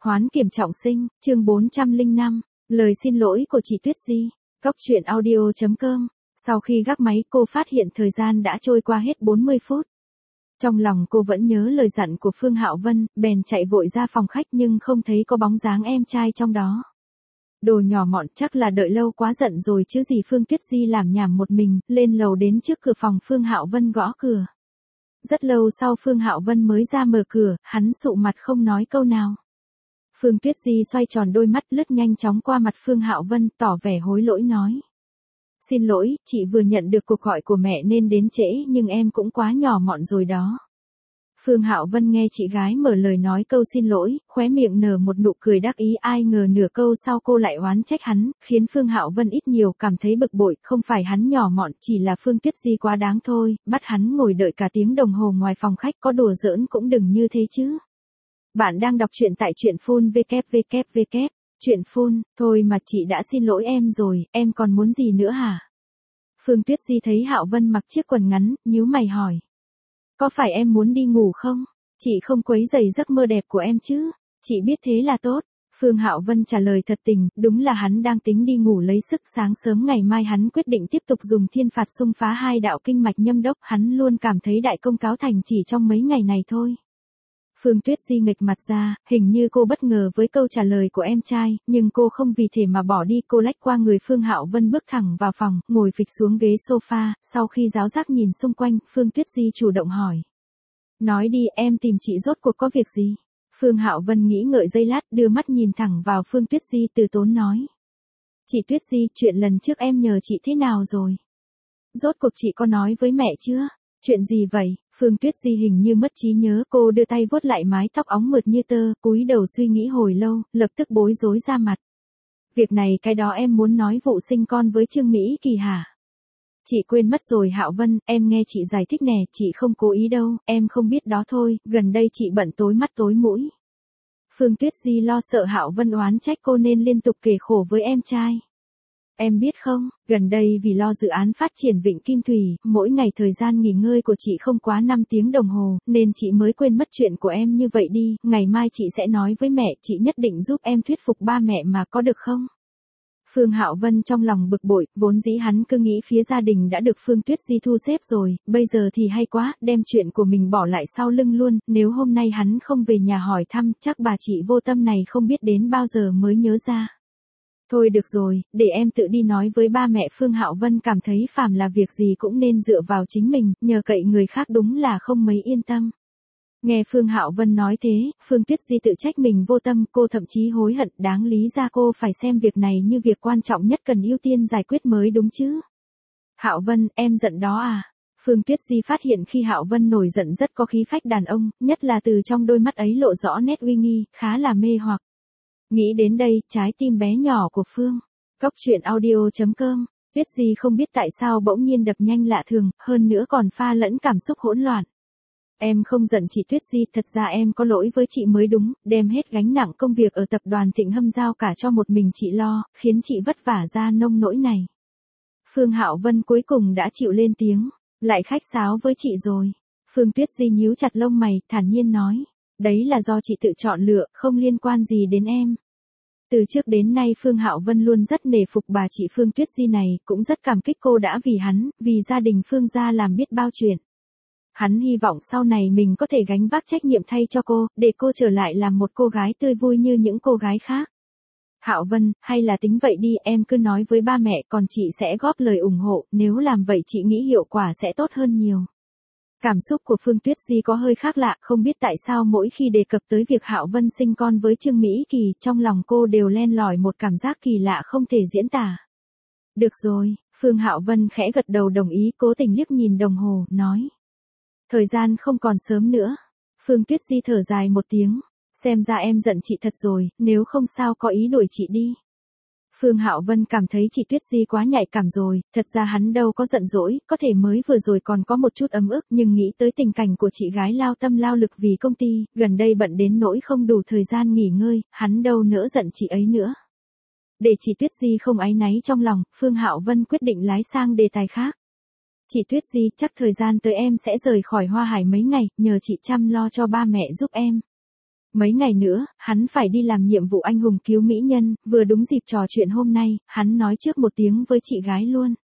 Hoán kiểm trọng sinh, chương 405, lời xin lỗi của chị Tuyết Di, Cóc truyện audio.com. Sau khi gác máy cô phát hiện thời gian đã trôi qua hết 40 phút. Trong lòng cô vẫn nhớ lời dặn của Phương Hạo Vân, bèn chạy vội ra phòng khách nhưng không thấy có bóng dáng em trai trong đó. Đồ nhỏ mọn, chắc là đợi lâu quá giận rồi chứ gì. Phương Tuyết Di làm nhảm một mình, lên lầu đến trước cửa phòng Phương Hạo Vân gõ cửa. Rất lâu sau Phương Hạo Vân mới ra mở cửa, hắn sụ mặt không nói câu nào. Phương Tuyết Di xoay tròn đôi mắt lướt nhanh chóng qua mặt Phương Hạo Vân, tỏ vẻ hối lỗi nói. Xin lỗi, chị vừa nhận được cuộc gọi của mẹ nên đến trễ nhưng em cũng quá nhỏ mọn rồi đó. Phương Hạo Vân nghe chị gái mở lời nói câu xin lỗi, khóe miệng nở một nụ cười đắc ý, ai ngờ nửa câu sau cô lại oán trách hắn, khiến Phương Hạo Vân ít nhiều cảm thấy bực bội, không phải hắn nhỏ mọn, chỉ là Phương Tuyết Di quá đáng thôi, bắt hắn ngồi đợi cả tiếng đồng hồ ngoài phòng khách, có đùa giỡn cũng đừng như thế chứ. Bạn đang đọc truyện tại truyện phun www. Truyện phun, thôi mà chị đã xin lỗi em rồi, em còn muốn gì nữa hả? Phương Tuyết Di thấy Hạo Vân mặc chiếc quần ngắn, nhíu mày hỏi. Có phải em muốn đi ngủ không? Chị không quấy rầy giấc mơ đẹp của em chứ? Chị biết thế là tốt. Phương Hạo Vân trả lời thật tình, đúng là hắn đang tính đi ngủ lấy sức, sáng sớm ngày mai hắn quyết định tiếp tục dùng thiên phạt xung phá 2 đạo kinh mạch nhâm đốc, hắn luôn cảm thấy đại công cáo thành chỉ trong mấy ngày này thôi. Phương Tuyết Di nghịch mặt ra, hình như cô bất ngờ với câu trả lời của em trai, nhưng cô không vì thế mà bỏ đi, cô lách qua người Phương Hạo Vân bước thẳng vào phòng, ngồi phịch xuống ghế sofa, sau khi giáo giác nhìn xung quanh, Phương Tuyết Di chủ động hỏi. Nói đi, em tìm chị rốt cuộc có việc gì? Phương Hạo Vân nghĩ ngợi giây lát, đưa mắt nhìn thẳng vào Phương Tuyết Di, từ tốn nói. Chị Tuyết Di, chuyện lần trước em nhờ chị thế nào rồi? Rốt cuộc chị có nói với mẹ chưa? Chuyện gì vậy? Phương Tuyết Di hình như mất trí nhớ, cô đưa tay vuốt lại mái tóc óng mượt như tơ, cúi đầu suy nghĩ hồi lâu, lập tức bối rối ra mặt. Việc này cái đó em muốn nói vụ sinh con với Trương Mỹ Kỳ hả? Chị quên mất rồi Hạo Vân, em nghe chị giải thích nè, chị không cố ý đâu, em không biết đó thôi, gần đây chị bận tối mắt tối mũi. Phương Tuyết Di lo sợ Hạo Vân oán trách cô nên liên tục kể khổ với em trai. Em biết không, gần đây vì lo dự án phát triển Vịnh Kim Thủy, mỗi ngày thời gian nghỉ ngơi của chị không quá 5 tiếng đồng hồ, nên chị mới quên mất chuyện của em như vậy đi, ngày mai chị sẽ nói với mẹ, chị nhất định giúp em thuyết phục ba mẹ mà, có được không? Phương Hạo Vân trong lòng bực bội, vốn dĩ hắn cứ nghĩ phía gia đình đã được Phương Tuyết Di thu xếp rồi, bây giờ thì hay quá, đem chuyện của mình bỏ lại sau lưng luôn, nếu hôm nay hắn không về nhà hỏi thăm, chắc bà chị vô tâm này không biết đến bao giờ mới nhớ ra. Thôi được rồi, để em tự đi nói với ba mẹ. Phương Hạo Vân cảm thấy phàm là việc gì cũng nên dựa vào chính mình, nhờ cậy người khác đúng là không mấy yên tâm. Nghe Phương Hạo Vân nói thế, Phương Tuyết Di tự trách mình vô tâm, cô thậm chí hối hận, đáng lý ra cô phải xem việc này như việc quan trọng nhất cần ưu tiên giải quyết mới đúng chứ. Hạo Vân, em giận đó à? Phương Tuyết Di phát hiện khi Hạo Vân nổi giận rất có khí phách đàn ông, nhất là từ trong đôi mắt ấy lộ rõ nét uy nghi, khá là mê hoặc. Nghĩ đến đây, trái tim bé nhỏ của Phương. Cóc truyện audio.com. Tuyết Di không biết tại sao bỗng nhiên đập nhanh lạ thường, hơn nữa còn pha lẫn cảm xúc hỗn loạn. Em không giận chị Tuyết Di, thật ra em có lỗi với chị mới đúng, đem hết gánh nặng công việc ở tập đoàn Thịnh Hâm giao cả cho một mình chị lo, khiến chị vất vả ra nông nỗi này. Phương Hạo Vân cuối cùng đã chịu lên tiếng, lại khách sáo với chị rồi. Phương Tuyết Di nhíu chặt lông mày, thản nhiên nói. Đấy là do chị tự chọn lựa, không liên quan gì đến em. Từ trước đến nay Phương Hạo Vân luôn rất nể phục bà chị Phương Tuyết Di này, cũng rất cảm kích cô đã vì hắn, vì gia đình Phương gia làm biết bao chuyện. Hắn hy vọng sau này mình có thể gánh vác trách nhiệm thay cho cô, để cô trở lại làm một cô gái tươi vui như những cô gái khác. Hạo Vân, hay là tính vậy đi, em cứ nói với ba mẹ, còn chị sẽ góp lời ủng hộ, nếu làm vậy chị nghĩ hiệu quả sẽ tốt hơn nhiều. Cảm xúc của Phương Tuyết Di có hơi khác lạ, không biết tại sao mỗi khi đề cập tới việc Hạo Vân sinh con với Trương Mỹ Kỳ, trong lòng cô đều len lỏi một cảm giác kỳ lạ không thể diễn tả. Được rồi, Phương Hạo Vân khẽ gật đầu đồng ý, cố tình liếc nhìn đồng hồ, nói. Thời gian không còn sớm nữa. Phương Tuyết Di thở dài một tiếng, xem ra em giận chị thật rồi, nếu không sao có ý đuổi chị đi. Phương Hạo Vân cảm thấy chị Tuyết Di quá nhạy cảm rồi, thật ra hắn đâu có giận dỗi, có thể mới vừa rồi còn có một chút ấm ức, nhưng nghĩ tới tình cảnh của chị gái lao tâm lao lực vì công ty, gần đây bận đến nỗi không đủ thời gian nghỉ ngơi, hắn đâu nỡ giận chị ấy nữa. Để chị Tuyết Di không áy náy trong lòng, Phương Hạo Vân quyết định lái sang đề tài khác. Chị Tuyết Di, chắc thời gian tới em sẽ rời khỏi Hoa Hải mấy ngày, nhờ chị chăm lo cho ba mẹ giúp em. Mấy ngày nữa, hắn phải đi làm nhiệm vụ anh hùng cứu mỹ nhân, vừa đúng dịp trò chuyện hôm nay, hắn nói trước một tiếng với chị gái luôn.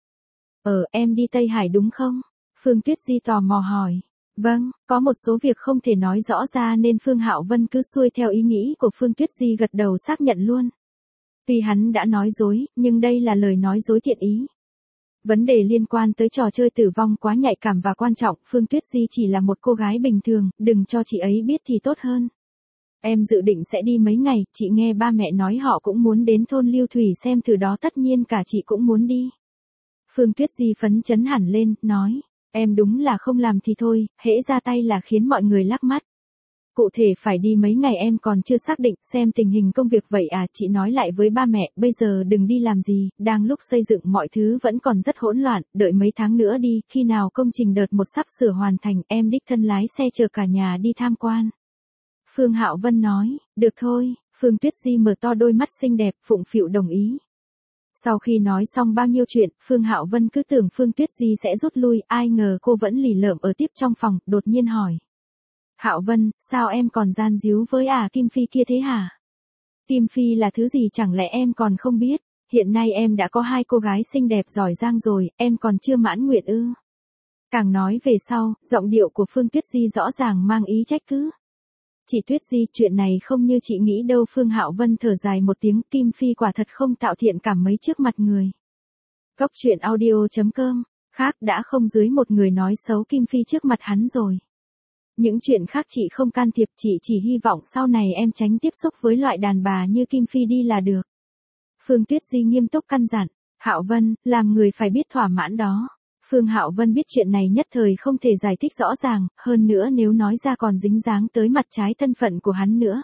Em đi Tây Hải đúng không? Phương Tuyết Di tò mò hỏi. Vâng, có một số việc không thể nói rõ ra nên Phương Hạo Vân cứ xuôi theo ý nghĩ của Phương Tuyết Di gật đầu xác nhận luôn. Tuy hắn đã nói dối, nhưng đây là lời nói dối thiện ý. Vấn đề liên quan tới trò chơi tử vong quá nhạy cảm và quan trọng, Phương Tuyết Di chỉ là một cô gái bình thường, đừng cho chị ấy biết thì tốt hơn. Em dự định sẽ đi mấy ngày, chị nghe ba mẹ nói họ cũng muốn đến thôn Lưu Thủy xem thử đó, tất nhiên cả chị cũng muốn đi. Phương Tuyết Di phấn chấn hẳn lên, nói, em đúng là không làm thì thôi, hễ ra tay là khiến mọi người lắc mắt. Cụ thể phải đi mấy ngày em còn chưa xác định, xem tình hình công việc vậy à, chị nói lại với ba mẹ, bây giờ đừng đi làm gì, đang lúc xây dựng mọi thứ vẫn còn rất hỗn loạn, đợi mấy tháng nữa đi, khi nào công trình đợt 1 sắp sửa hoàn thành, em đích thân lái xe chờ cả nhà đi tham quan. Phương Hạo Vân nói, được thôi, Phương Tuyết Di mở to đôi mắt xinh đẹp, phụng phịu đồng ý. Sau khi nói xong bao nhiêu chuyện, Phương Hạo Vân cứ tưởng Phương Tuyết Di sẽ rút lui, ai ngờ cô vẫn lì lợm ở tiếp trong phòng, đột nhiên hỏi. Hạo Vân, sao em còn gian díu với Kim Phi kia thế hả? Kim Phi là thứ gì chẳng lẽ em còn không biết, hiện nay em đã có 2 cô gái xinh đẹp giỏi giang rồi, em còn chưa mãn nguyện ư? Càng nói về sau, giọng điệu của Phương Tuyết Di rõ ràng mang ý trách cứ. Chị Tuyết Di, chuyện này không như chị nghĩ đâu. Phương Hạo Vân thở dài một tiếng, Kim Phi quả thật không tạo thiện cảm mấy trước mặt người. Góc truyện audio.com, khác đã không dưới một người nói xấu Kim Phi trước mặt hắn rồi. Những chuyện khác chị không can thiệp, chị chỉ hy vọng sau này em tránh tiếp xúc với loại đàn bà như Kim Phi đi là được. Phương Tuyết Di nghiêm túc căn dặn, Hạo Vân, làm người phải biết thỏa mãn đó. Phương Hạo Vân biết chuyện này nhất thời không thể giải thích rõ ràng, hơn nữa nếu nói ra còn dính dáng tới mặt trái thân phận của hắn nữa.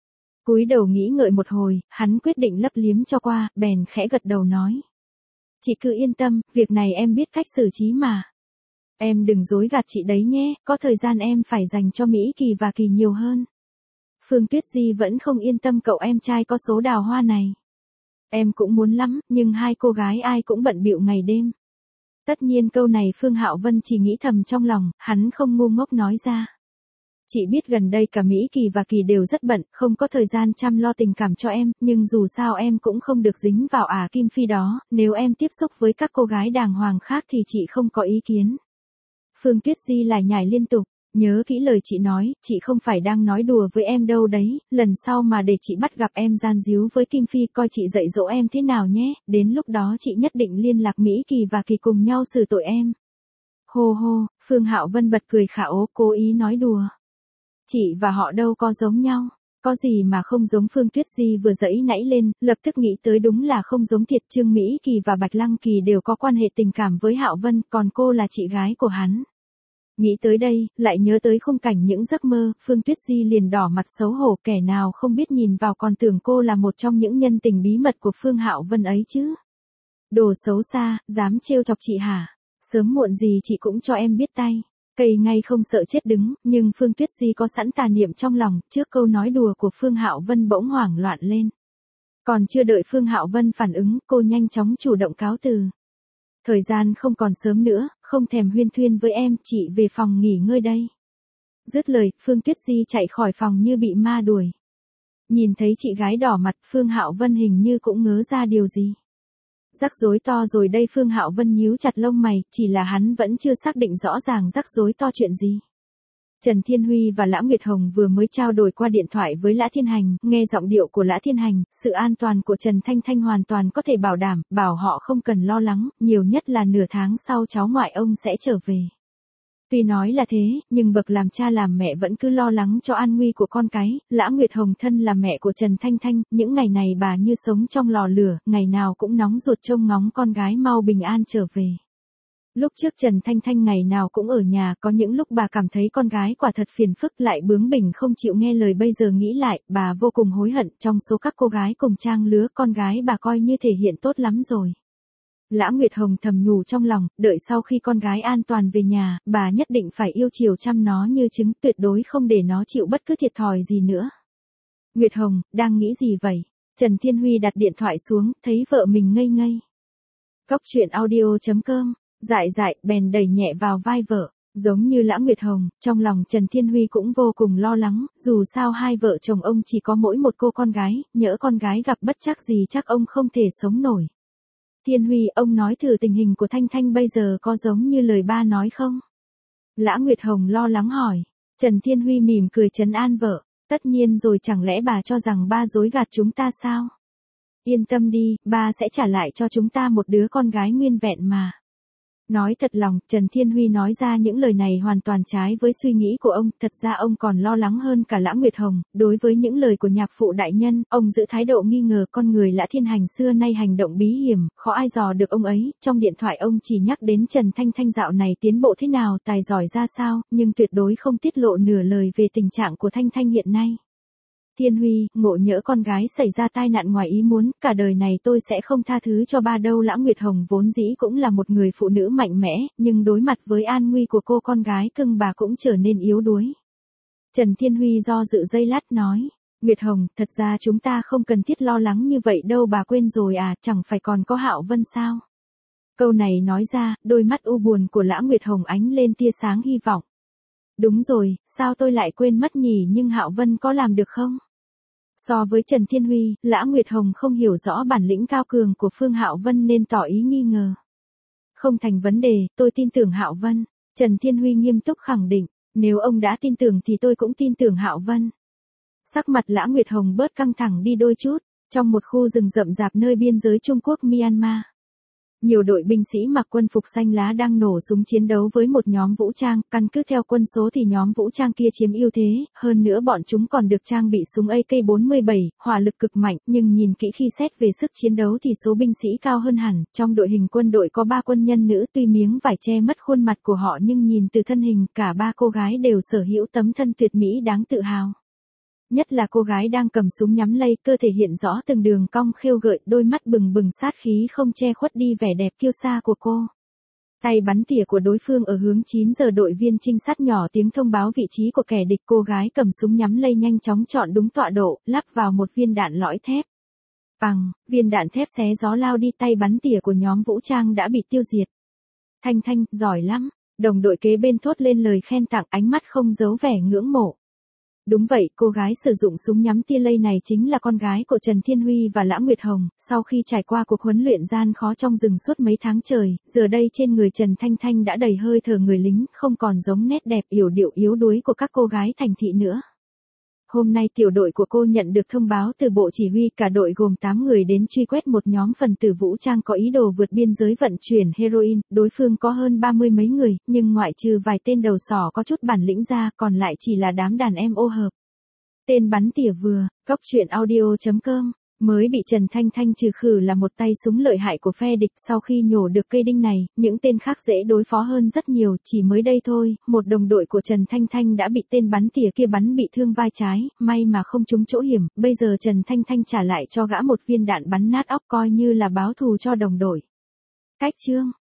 Cúi đầu nghĩ ngợi một hồi, hắn quyết định lấp liếm cho qua, bèn khẽ gật đầu nói. Chị cứ yên tâm, việc này em biết cách xử trí mà. Em đừng dối gạt chị đấy nhé, có thời gian em phải dành cho Mỹ Kỳ và Kỳ nhiều hơn. Phương Tuyết Di vẫn không yên tâm cậu em trai có số đào hoa này. Em cũng muốn lắm, nhưng 2 cô gái ai cũng bận bịu ngày đêm. Tất nhiên câu này Phương Hạo Vân chỉ nghĩ thầm trong lòng, hắn không ngu ngốc nói ra. Chị biết gần đây cả Mỹ Kỳ và Kỳ đều rất bận, không có thời gian chăm lo tình cảm cho em, nhưng dù sao em cũng không được dính vào Kim Phi đó, nếu em tiếp xúc với các cô gái đàng hoàng khác thì chị không có ý kiến. Phương Tuyết Di lải nhải liên tục, nhớ kỹ lời chị nói, chị không phải đang nói đùa với em đâu đấy, lần sau mà để chị bắt gặp em gian díu với Kim Phi coi chị dạy dỗ em thế nào nhé, đến lúc đó chị nhất định liên lạc Mỹ Kỳ và Kỳ cùng nhau xử tội em. Hô hô, Phương Hạo Vân bật cười khả ố, cố ý nói đùa. Chị và họ đâu có giống nhau, có gì mà không giống. Phương Tuyết Di vừa dẫy nãy lên, lập tức nghĩ tới đúng là không giống thiệt. Trương Mỹ Kỳ và Bạch Lăng Kỳ đều có quan hệ tình cảm với Hạo Vân, còn cô là chị gái của hắn. Nghĩ tới đây, lại nhớ tới khung cảnh những giấc mơ, Phương Tuyết Di liền đỏ mặt xấu hổ, kẻ nào không biết nhìn vào còn tưởng cô là một trong những nhân tình bí mật của Phương Hạo Vân ấy chứ. Đồ xấu xa, dám trêu chọc chị hả? Sớm muộn gì chị cũng cho em biết tay. Cây ngay không sợ chết đứng, nhưng Phương Tuyết Di có sẵn tà niệm trong lòng, trước câu nói đùa của Phương Hạo Vân bỗng hoảng loạn lên. Còn chưa đợi Phương Hạo Vân phản ứng, cô nhanh chóng chủ động cáo từ. Thời gian không còn sớm nữa, không thèm huyên thuyên với em, chị về phòng nghỉ ngơi đây. Dứt lời, Phương Tuyết Di chạy khỏi phòng như bị ma đuổi. Nhìn thấy chị gái đỏ mặt, Phương Hạo Vân hình như cũng ngớ ra điều gì. Rắc rối to rồi đây. Phương Hạo Vân nhíu chặt lông mày, chỉ là hắn vẫn chưa xác định rõ ràng rắc rối to chuyện gì. Trần Thiên Huy và Lã Nguyệt Hồng vừa mới trao đổi qua điện thoại với Lã Thiên Hành, nghe giọng điệu của Lã Thiên Hành, sự an toàn của Trần Thanh Thanh hoàn toàn có thể bảo đảm, bảo họ không cần lo lắng, nhiều nhất là nửa tháng sau cháu ngoại ông sẽ trở về. Tuy nói là thế, nhưng bậc làm cha làm mẹ vẫn cứ lo lắng cho an nguy của con cái. Lã Nguyệt Hồng thân là mẹ của Trần Thanh Thanh, những ngày này bà như sống trong lò lửa, ngày nào cũng nóng ruột trông ngóng con gái mau bình an trở về. Lúc trước Trần Thanh Thanh ngày nào cũng ở nhà, có những lúc bà cảm thấy con gái quả thật phiền phức, lại bướng bỉnh không chịu nghe lời. Bây giờ nghĩ lại, bà vô cùng hối hận, trong số các cô gái cùng trang lứa, con gái bà coi như thể hiện tốt lắm rồi. Lã Nguyệt Hồng thầm nhủ trong lòng, đợi sau khi con gái an toàn về nhà, bà nhất định phải yêu chiều chăm nó như trứng, tuyệt đối không để nó chịu bất cứ thiệt thòi gì nữa. Nguyệt Hồng, đang nghĩ gì vậy? Trần Thiên Huy đặt điện thoại xuống, thấy vợ mình ngây ngây. Góc truyện audio.com, dại bèn đẩy nhẹ vào vai vợ. Giống như Lã Nguyệt Hồng, trong lòng Trần Thiên Huy cũng vô cùng lo lắng, dù sao hai vợ chồng ông chỉ có mỗi một cô con gái, nhỡ con gái gặp bất trắc gì chắc ông không thể sống nổi. Thiên Huy, ông nói thử tình hình của Thanh Thanh bây giờ có giống như lời ba nói không? Lã Nguyệt Hồng lo lắng hỏi. Trần Thiên Huy mỉm cười trấn an vợ. Tất nhiên rồi, chẳng lẽ bà cho rằng ba dối gạt chúng ta sao? Yên tâm đi, ba sẽ trả lại cho chúng ta một đứa con gái nguyên vẹn mà. Nói thật lòng, Trần Thiên Huy nói ra những lời này hoàn toàn trái với suy nghĩ của ông, thật ra ông còn lo lắng hơn cả Lã Nguyệt Hồng, đối với những lời của nhạc phụ đại nhân, ông giữ thái độ nghi ngờ con người Lã Thiên Hành xưa nay hành động bí hiểm, khó ai dò được ông ấy, trong điện thoại ông chỉ nhắc đến Trần Thanh Thanh dạo này tiến bộ thế nào, tài giỏi ra sao, nhưng tuyệt đối không tiết lộ nửa lời về tình trạng của Thanh Thanh hiện nay. Thiên Huy, ngộ nhỡ con gái xảy ra tai nạn ngoài ý muốn, cả đời này tôi sẽ không tha thứ cho ba đâu. Lã Nguyệt Hồng vốn dĩ cũng là một người phụ nữ mạnh mẽ, nhưng đối mặt với an nguy của cô con gái cưng bà cũng trở nên yếu đuối. Trần Thiên Huy do dự giây lát nói, Nguyệt Hồng, thật ra chúng ta không cần thiết lo lắng như vậy đâu, bà quên rồi à, chẳng phải còn có Hạo Vân sao? Câu này nói ra, đôi mắt u buồn của Lã Nguyệt Hồng ánh lên tia sáng hy vọng. Đúng rồi, sao tôi lại quên mất nhỉ, nhưng Hạo Vân có làm được không? So với Trần Thiên Huy, Lã Nguyệt Hồng không hiểu rõ bản lĩnh cao cường của Phương Hạo Vân nên tỏ ý nghi ngờ. Không thành vấn đề, tôi tin tưởng Hạo Vân. Trần Thiên Huy nghiêm túc khẳng định, nếu ông đã tin tưởng thì tôi cũng tin tưởng Hạo Vân. Sắc mặt Lã Nguyệt Hồng bớt căng thẳng đi đôi chút, trong một khu rừng rậm rạp nơi biên giới Trung Quốc Myanmar. Nhiều đội binh sĩ mặc quân phục xanh lá đang nổ súng chiến đấu với một nhóm vũ trang, căn cứ theo quân số thì nhóm vũ trang kia chiếm ưu thế, hơn nữa bọn chúng còn được trang bị súng AK-47, hỏa lực cực mạnh, nhưng nhìn kỹ khi xét về sức chiến đấu thì số binh sĩ cao hơn hẳn, trong đội hình quân đội có 3 quân nhân nữ, tuy miếng vải che mất khuôn mặt của họ nhưng nhìn từ thân hình, cả 3 cô gái đều sở hữu tấm thân tuyệt mỹ đáng tự hào. Nhất là cô gái đang cầm súng nhắm lây, cơ thể hiện rõ từng đường cong khêu gợi, đôi mắt bừng bừng sát khí không che khuất đi vẻ đẹp kiêu sa của cô. Tay bắn tỉa của đối phương ở hướng 9 giờ, đội viên trinh sát nhỏ tiếng thông báo vị trí của kẻ địch, cô gái cầm súng nhắm lây nhanh chóng chọn đúng tọa độ, lắp vào một viên đạn lõi thép. Bằng, viên đạn thép xé gió lao đi, tay bắn tỉa của nhóm vũ trang đã bị tiêu diệt. Thanh Thanh, giỏi lắm, đồng đội kế bên thốt lên lời khen tặng, ánh mắt không giấu vẻ ngưỡng mộ. Đúng vậy, cô gái sử dụng súng nhắm tia lây này chính là con gái của Trần Thiên Huy và Lã Nguyệt Hồng, sau khi trải qua cuộc huấn luyện gian khó trong rừng suốt mấy tháng trời, giờ đây trên người Trần Thanh Thanh đã đầy hơi thở người lính, không còn giống nét đẹp yểu điệu yếu đuối của các cô gái thành thị nữa. Hôm nay tiểu đội của cô nhận được thông báo từ bộ chỉ huy, cả đội gồm 8 người đến truy quét một nhóm phần tử vũ trang có ý đồ vượt biên giới vận chuyển heroin, đối phương có hơn 30 mấy người, nhưng ngoại trừ vài tên đầu sỏ có chút bản lĩnh ra, còn lại chỉ là đám đàn em ô hợp. Tên bắn tỉa vừa, góc truyện audio.com, mới bị Trần Thanh Thanh trừ khử là một tay súng lợi hại của phe địch, sau khi nhổ được cây đinh này, những tên khác dễ đối phó hơn rất nhiều, chỉ mới đây thôi, một đồng đội của Trần Thanh Thanh đã bị tên bắn tỉa kia bắn bị thương vai trái, may mà không trúng chỗ hiểm, bây giờ Trần Thanh Thanh trả lại cho gã một viên đạn bắn nát óc coi như là báo thù cho đồng đội. Cách chương